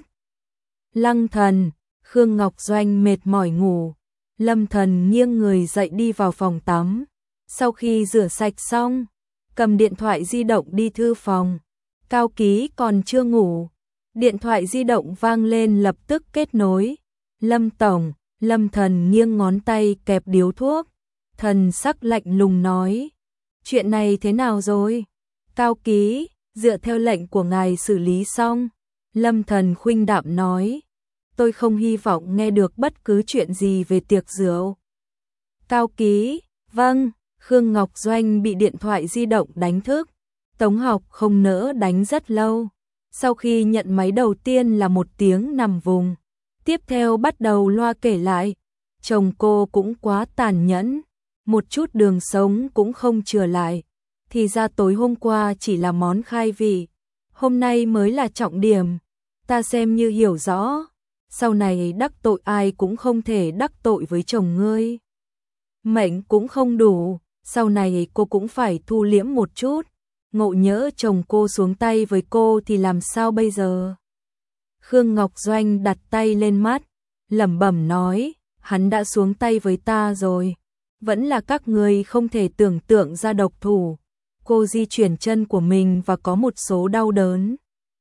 Lăng Thần, Khương Ngọc Doanh mệt mỏi ngủ. Lâm Thần nghiêng người dậy đi vào phòng tắm. Sau khi rửa sạch xong, cầm điện thoại di động đi thư phòng. Cao Ký còn chưa ngủ. Điện thoại di động vang lên lập tức kết nối. Lâm Tổng, Lâm Thần nghiêng ngón tay kẹp điếu thuốc. Thần sắc lạnh lùng nói, chuyện này thế nào rồi? Cao Ký, dựa theo lệnh của ngài xử lý xong. Lâm Thần khuynh đạm nói, tôi không hy vọng nghe được bất cứ chuyện gì về tiệc rượu. Cao Ký, vâng. Khương Ngọc Doanh bị điện thoại di động đánh thức. Tống Học không nỡ đánh rất lâu. Sau khi nhận máy đầu tiên là một tiếng nằm vùng. Tiếp theo bắt đầu loa kể lại. Chồng cô cũng quá tàn nhẫn. Một chút đường sống cũng không chừa lại. Thì ra tối hôm qua chỉ là món khai vị. Hôm nay mới là trọng điểm. Ta xem như hiểu rõ. Sau này đắc tội ai cũng không thể đắc tội với chồng ngươi. Mệnh cũng không đủ. Sau này cô cũng phải thu liễm một chút. Ngộ nhỡ chồng cô xuống tay với cô thì làm sao bây giờ? Khương Ngọc Doanh đặt tay lên mắt, lẩm bẩm nói, hắn đã xuống tay với ta rồi. Vẫn là các người không thể tưởng tượng ra độc thủ. Cô di chuyển chân của mình và có một số đau đớn.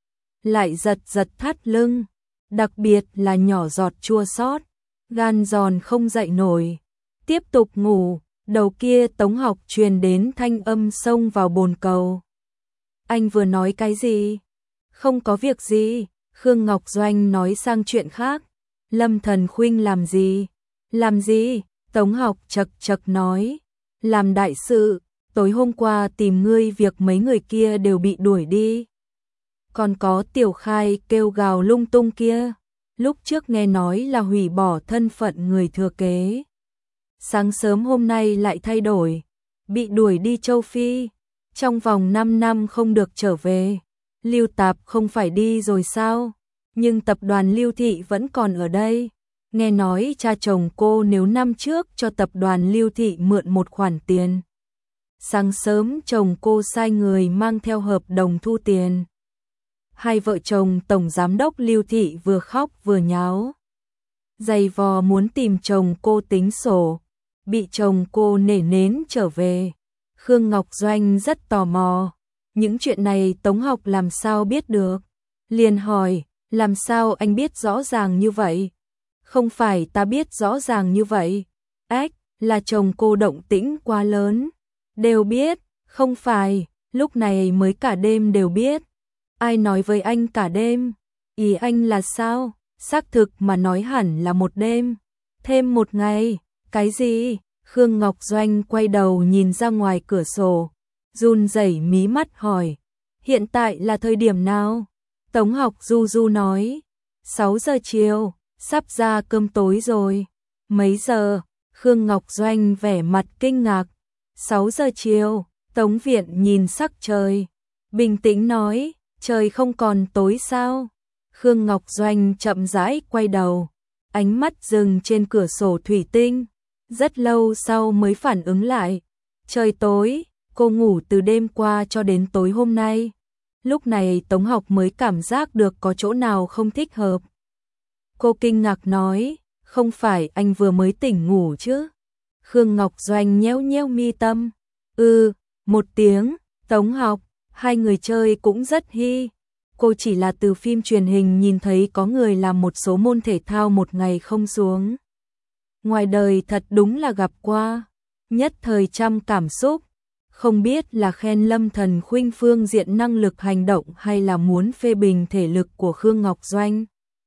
Lại giật giật thắt lưng, đặc biệt là nhỏ giọt chua xót, gan giòn không dậy nổi. Tiếp tục ngủ. Đầu kia Tống Học truyền đến thanh âm xông vào bồn cầu. Anh vừa nói cái gì? Không có việc gì. Khương Ngọc Doanh nói sang chuyện khác. Lâm Thần Khuynh làm gì? Làm gì? Tống Học chật chật nói. Làm đại sự. Tối hôm qua tìm ngươi việc mấy người kia đều bị đuổi đi. Còn có Tiểu Khai kêu gào lung tung kia. Lúc trước nghe nói là hủy bỏ thân phận người thừa kế. Sáng sớm hôm nay lại thay đổi, bị đuổi đi châu Phi, trong vòng năm năm không được trở về. Lưu Tạp không phải đi rồi sao? Nhưng tập đoàn Lưu Thị vẫn còn ở đây. Nghe nói cha chồng cô nếu năm trước cho tập đoàn Lưu Thị mượn một khoản tiền. Sáng sớm chồng cô sai người mang theo hợp đồng thu tiền. Hai vợ chồng tổng giám đốc Lưu Thị vừa khóc vừa nháo. Giày vò muốn tìm chồng cô tính sổ. Bị chồng cô nể nến trở về. Khương Ngọc Doanh rất tò mò. Những chuyện này Tống Học làm sao biết được? Liền hỏi, làm sao anh biết rõ ràng như vậy? Không phải ta biết rõ ràng như vậy. Ách, là chồng cô động tĩnh quá lớn. Đều biết, không phải, lúc này mới cả đêm đều biết. Ai nói với anh cả đêm? Ý anh là sao? Xác thực mà nói hẳn là một đêm. Thêm một ngày. Cái gì? Khương Ngọc Doanh quay đầu nhìn ra ngoài cửa sổ, run rẩy mí mắt hỏi, hiện tại là thời điểm nào? Tống Học du du nói, sáu giờ chiều, sắp ra cơm tối rồi. Mấy giờ? Khương Ngọc Doanh vẻ mặt kinh ngạc. sáu giờ chiều, Tống Viện nhìn sắc trời, bình tĩnh nói, trời không còn tối sao? Khương Ngọc Doanh chậm rãi quay đầu, ánh mắt dừng trên cửa sổ thủy tinh. Rất lâu sau mới phản ứng lại. Trời tối, cô ngủ từ đêm qua cho đến tối hôm nay. Lúc này Tống Học mới cảm giác được có chỗ nào không thích hợp. Cô kinh ngạc nói, không phải anh vừa mới tỉnh ngủ chứ? Khương Ngọc Doanh nhéo nhéo mi tâm. Ừ, một tiếng, Tống Học, hai người chơi cũng rất hi. Cô chỉ là từ phim truyền hình nhìn thấy có người làm một số môn thể thao một ngày không xuống. Ngoài đời thật đúng là gặp qua, nhất thời trăm cảm xúc. Không biết là khen Lâm Thần Khuynh phương diện năng lực hành động hay là muốn phê bình thể lực của Khương Ngọc Doanh.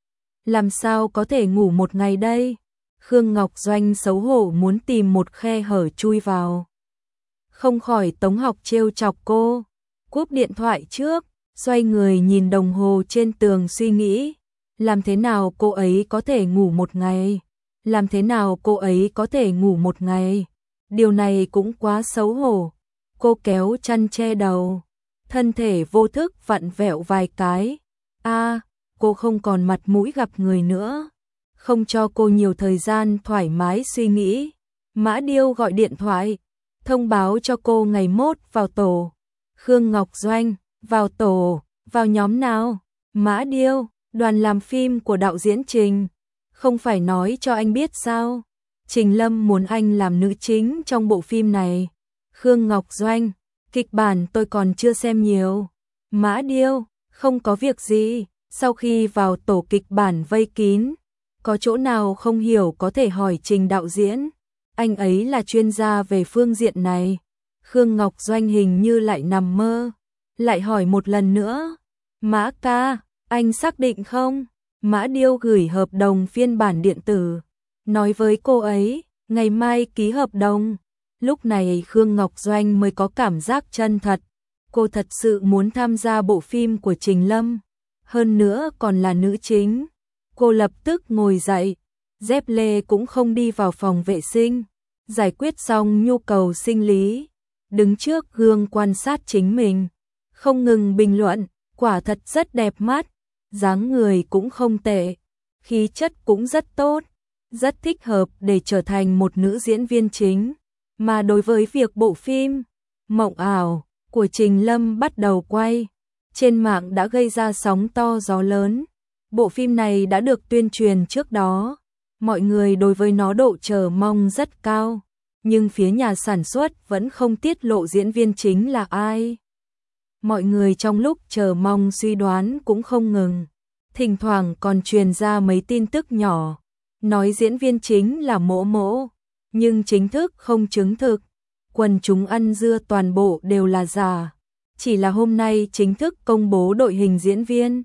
Làm sao có thể ngủ một ngày đây? Khương Ngọc Doanh xấu hổ muốn tìm một khe hở chui vào. Không khỏi Tống Học trêu chọc cô. Cúp điện thoại trước, xoay người nhìn đồng hồ trên tường suy nghĩ. Làm thế nào cô ấy có thể ngủ một ngày? Làm thế nào cô ấy có thể ngủ một ngày? Điều này cũng quá xấu hổ. Cô kéo chăn che đầu, thân thể vô thức vặn vẹo vài cái. A, à, cô không còn mặt mũi gặp người nữa. Không cho cô nhiều thời gian thoải mái suy nghĩ. Mã Điêu gọi điện thoại, thông báo cho cô ngày mốt vào tổ. Khương Ngọc Doanh, vào tổ, vào nhóm nào? Mã Điêu, đoàn làm phim của đạo diễn Trình. Không phải nói cho anh biết sao? Trình Lâm muốn anh làm nữ chính trong bộ phim này. Khương Ngọc Doanh, kịch bản tôi còn chưa xem nhiều. Mã Điêu, không có việc gì, sau khi vào tổ kịch bản vây kín, có chỗ nào không hiểu có thể hỏi Trình đạo diễn, anh ấy là chuyên gia về phương diện này. Khương Ngọc Doanh hình như lại nằm mơ, lại hỏi một lần nữa. Mã ca, anh xác định không? Mã Điêu gửi hợp đồng phiên bản điện tử, nói với cô ấy, ngày mai ký hợp đồng. Lúc này Khương Ngọc Doanh mới có cảm giác chân thật. Cô thật sự muốn tham gia bộ phim của Trình Lâm. Hơn nữa còn là nữ chính. Cô lập tức ngồi dậy. Dép lê cũng không đi vào phòng vệ sinh. Giải quyết xong nhu cầu sinh lý. Đứng trước gương quan sát chính mình. Không ngừng bình luận. Quả thật rất đẹp mắt. Dáng người cũng không tệ. Khí chất cũng rất tốt. Rất thích hợp để trở thành một nữ diễn viên chính. Mà đối với việc bộ phim Mộng ảo của Trình Lâm bắt đầu quay, trên mạng đã gây ra sóng to gió lớn. Bộ phim này đã được tuyên truyền trước đó, mọi người đối với nó độ chờ mong rất cao, nhưng phía nhà sản xuất vẫn không tiết lộ diễn viên chính là ai. Mọi người trong lúc chờ mong suy đoán cũng không ngừng, thỉnh thoảng còn truyền ra mấy tin tức nhỏ, nói diễn viên chính là Mỗ Mỗ. Nhưng chính thức không chứng thực, quần chúng ăn dưa toàn bộ đều là giả. Chỉ là hôm nay chính thức công bố đội hình diễn viên.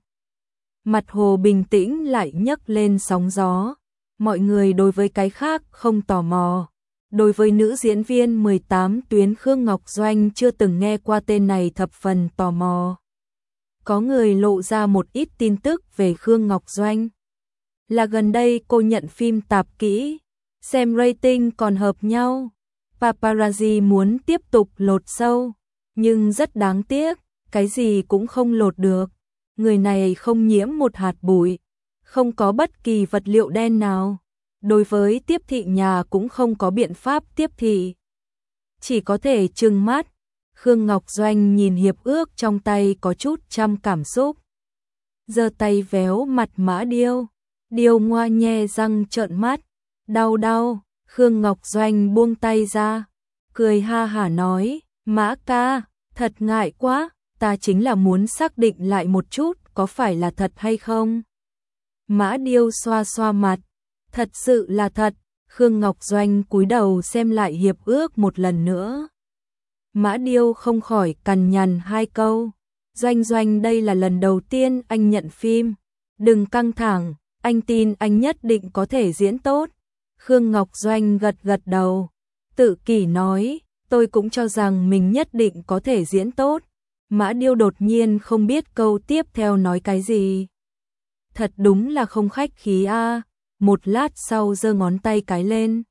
Mặt hồ bình tĩnh lại nhấc lên sóng gió. Mọi người đối với cái khác không tò mò. Đối với nữ diễn viên mười tám tuyến Khương Ngọc Doanh chưa từng nghe qua tên này thập phần tò mò. Có người lộ ra một ít tin tức về Khương Ngọc Doanh. Là gần đây cô nhận phim tạp kỹ. Xem rating còn hợp nhau. Paparazzi muốn tiếp tục lột sâu, nhưng rất đáng tiếc, cái gì cũng không lột được. Người này không nhiễm một hạt bụi, không có bất kỳ vật liệu đen nào. Đối với tiếp thị nhà cũng không có biện pháp tiếp thị. Chỉ có thể trừng mắt. Khương Ngọc Doanh nhìn hiệp ước trong tay có chút trăm cảm xúc. Giơ tay véo mặt Mã Điêu. Điêu ngoa nhe răng trợn mắt. Đau đau, Khương Ngọc Doanh buông tay ra, cười ha hả nói, Mã ca, thật ngại quá, ta chính là muốn xác định lại một chút có phải là thật hay không. Mã Điêu xoa xoa mặt, thật sự là thật. Khương Ngọc Doanh cúi đầu xem lại hiệp ước một lần nữa. Mã Điêu không khỏi cằn nhằn hai câu, Doanh Doanh đây là lần đầu tiên anh nhận phim, đừng căng thẳng, anh tin anh nhất định có thể diễn tốt. Khương Ngọc Doanh gật gật đầu, tự kỷ nói, tôi cũng cho rằng mình nhất định có thể diễn tốt. Mã Điêu đột nhiên không biết câu tiếp theo nói cái gì. Thật đúng là không khách khí a. À. Một lát sau giơ ngón tay cái lên.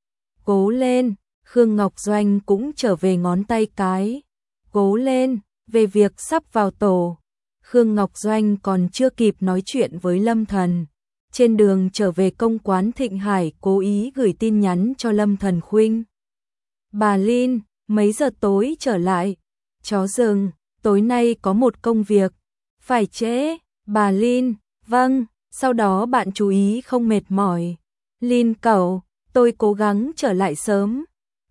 Cố lên, Khương Ngọc Doanh cũng trở về ngón tay cái. Cố lên, về việc sắp vào tổ. Khương Ngọc Doanh còn chưa kịp nói chuyện với Lâm Thần. Trên đường trở về công quán Thịnh Hải cố ý gửi tin nhắn cho Lâm Thần Khuynh. Bà Linh, mấy giờ tối trở lại? Chó rừng, tối nay có một công việc. Phải trễ, bà Linh, vâng, sau đó bạn chú ý không mệt mỏi. Linh cậu, tôi cố gắng trở lại sớm.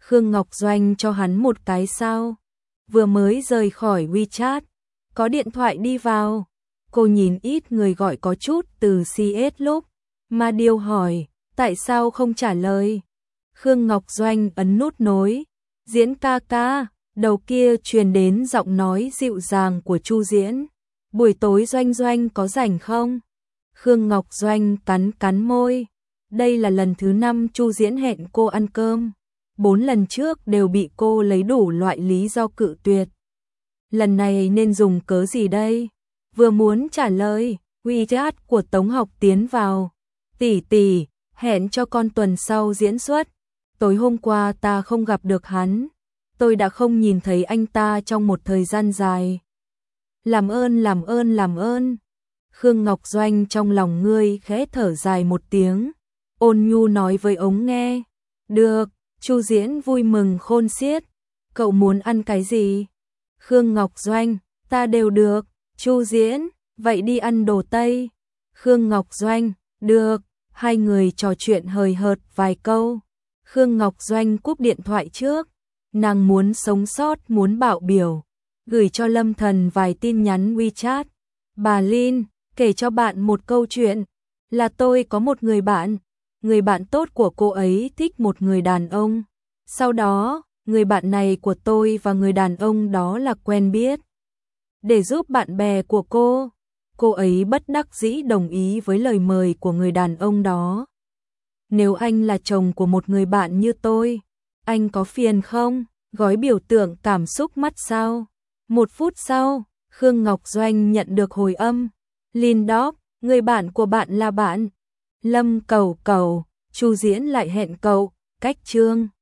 Khương Ngọc Doanh cho hắn một cái sao. Vừa mới rời khỏi WeChat, có điện thoại đi vào. Cô nhìn ít người gọi có chút từ xê ét lúc, mà điều hỏi, tại sao không trả lời. Khương Ngọc Doanh ấn nút nối, Diễn ca ca, đầu kia truyền đến giọng nói dịu dàng của Chu Diễn. Buổi tối Doanh Doanh có rảnh không? Khương Ngọc Doanh cắn cắn môi. Đây là lần thứ năm Chu Diễn hẹn cô ăn cơm. Bốn lần trước đều bị cô lấy đủ loại lý do cự tuyệt. Lần này nên dùng cớ gì đây? Vừa muốn trả lời, WeChat của Tống Học tiến vào. Tỷ tỷ, hẹn cho con tuần sau diễn xuất. Tối hôm qua ta không gặp được hắn. Tôi đã không nhìn thấy anh ta trong một thời gian dài. Làm ơn làm ơn làm ơn. Khương Ngọc Doanh trong lòng ngươi khẽ thở dài một tiếng. Ôn nhu nói với ống nghe. Được, Chu Diễn vui mừng khôn xiết. Cậu muốn ăn cái gì? Khương Ngọc Doanh, ta đều được. Chu Diễn, vậy đi ăn đồ Tây. Khương Ngọc Doanh, được. Hai người trò chuyện hời hợt vài câu. Khương Ngọc Doanh cúp điện thoại trước. Nàng muốn sống sót, muốn bạo biểu. Gửi cho Lâm Thần vài tin nhắn WeChat. Bà Linh, kể cho bạn một câu chuyện. Là tôi có một người bạn. Người bạn tốt của cô ấy thích một người đàn ông. Sau đó, người bạn này của tôi và người đàn ông đó là quen biết. Để giúp bạn bè của cô, cô ấy bất đắc dĩ đồng ý với lời mời của người đàn ông đó. Nếu anh là chồng của một người bạn như tôi, anh có phiền không? Gói biểu tượng cảm xúc mắt sao? Một phút sau, Khương Ngọc Doanh nhận được hồi âm. Lin Dog, người bạn của bạn là bạn. Lâm Cầu Cầu, Chu Diễn lại hẹn cậu, cách chương.